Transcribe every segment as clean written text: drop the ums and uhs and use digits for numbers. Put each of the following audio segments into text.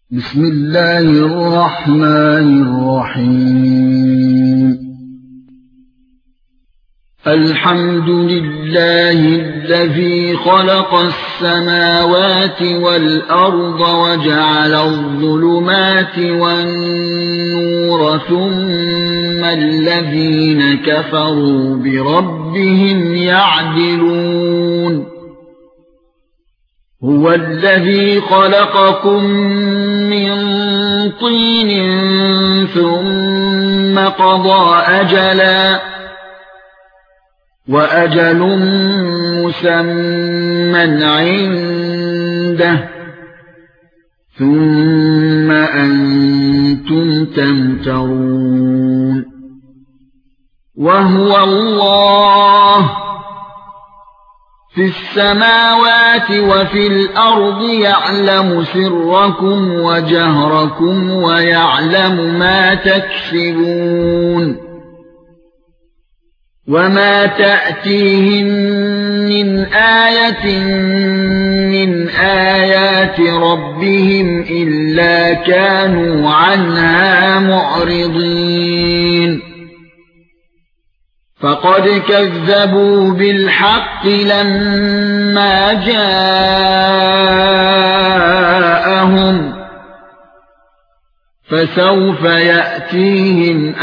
بسم الله الرحمن الرحيم الحمد لله الذي خلق السماوات والأرض وجعل الظلمات والنور ثم الذين كفروا بربهم يعدلون هو الذي خلقكم من طين ثم قضى أجلا وأجل مسمى عنده ثم أنتم تمترون وهو الله في السماوات وفي الأرض يعلم سركم وجهركم ويعلم ما تكسبون وما تأتيهم من آية من آيات ربهم إلا كانوا عنها معرضين فقد كذبوا بالحق لما جاءهم فسوف يأتيهم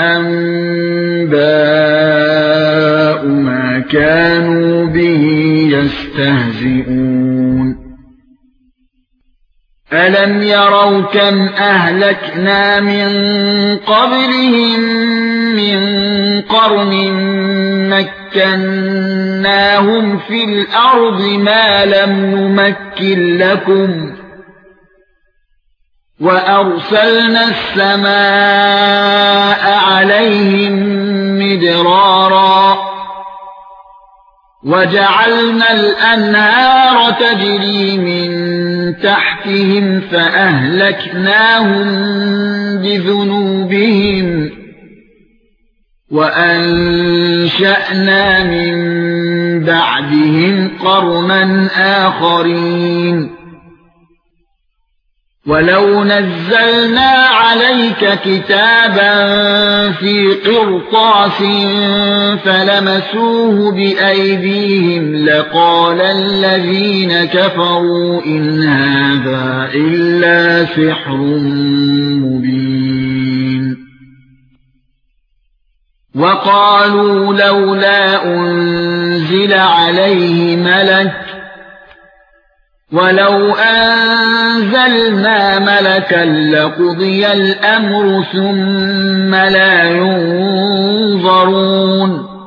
أنباء ما كانوا به يستهزئون ألم يروا كم أهلكنا من قبلهم من قرن مكناهم في الأرض ما لم نمكن لكم وأرسلنا السماء عليهم مدرارا وجعلنا الأنهار تجري من تحتهم فأهلكناهم بذنوبهم وأنشأنا من بعدهم قرنا آخرين ولو نزلنا عليك كتابا في قرطاس فلمسوه بأيديهم لقال الذين كفروا إن هذا إلا سحر مبين وقالوا لولا أنزل عليه ملك ولو أنزلنا ملكا لقضي الأمر ثم لا ينظرون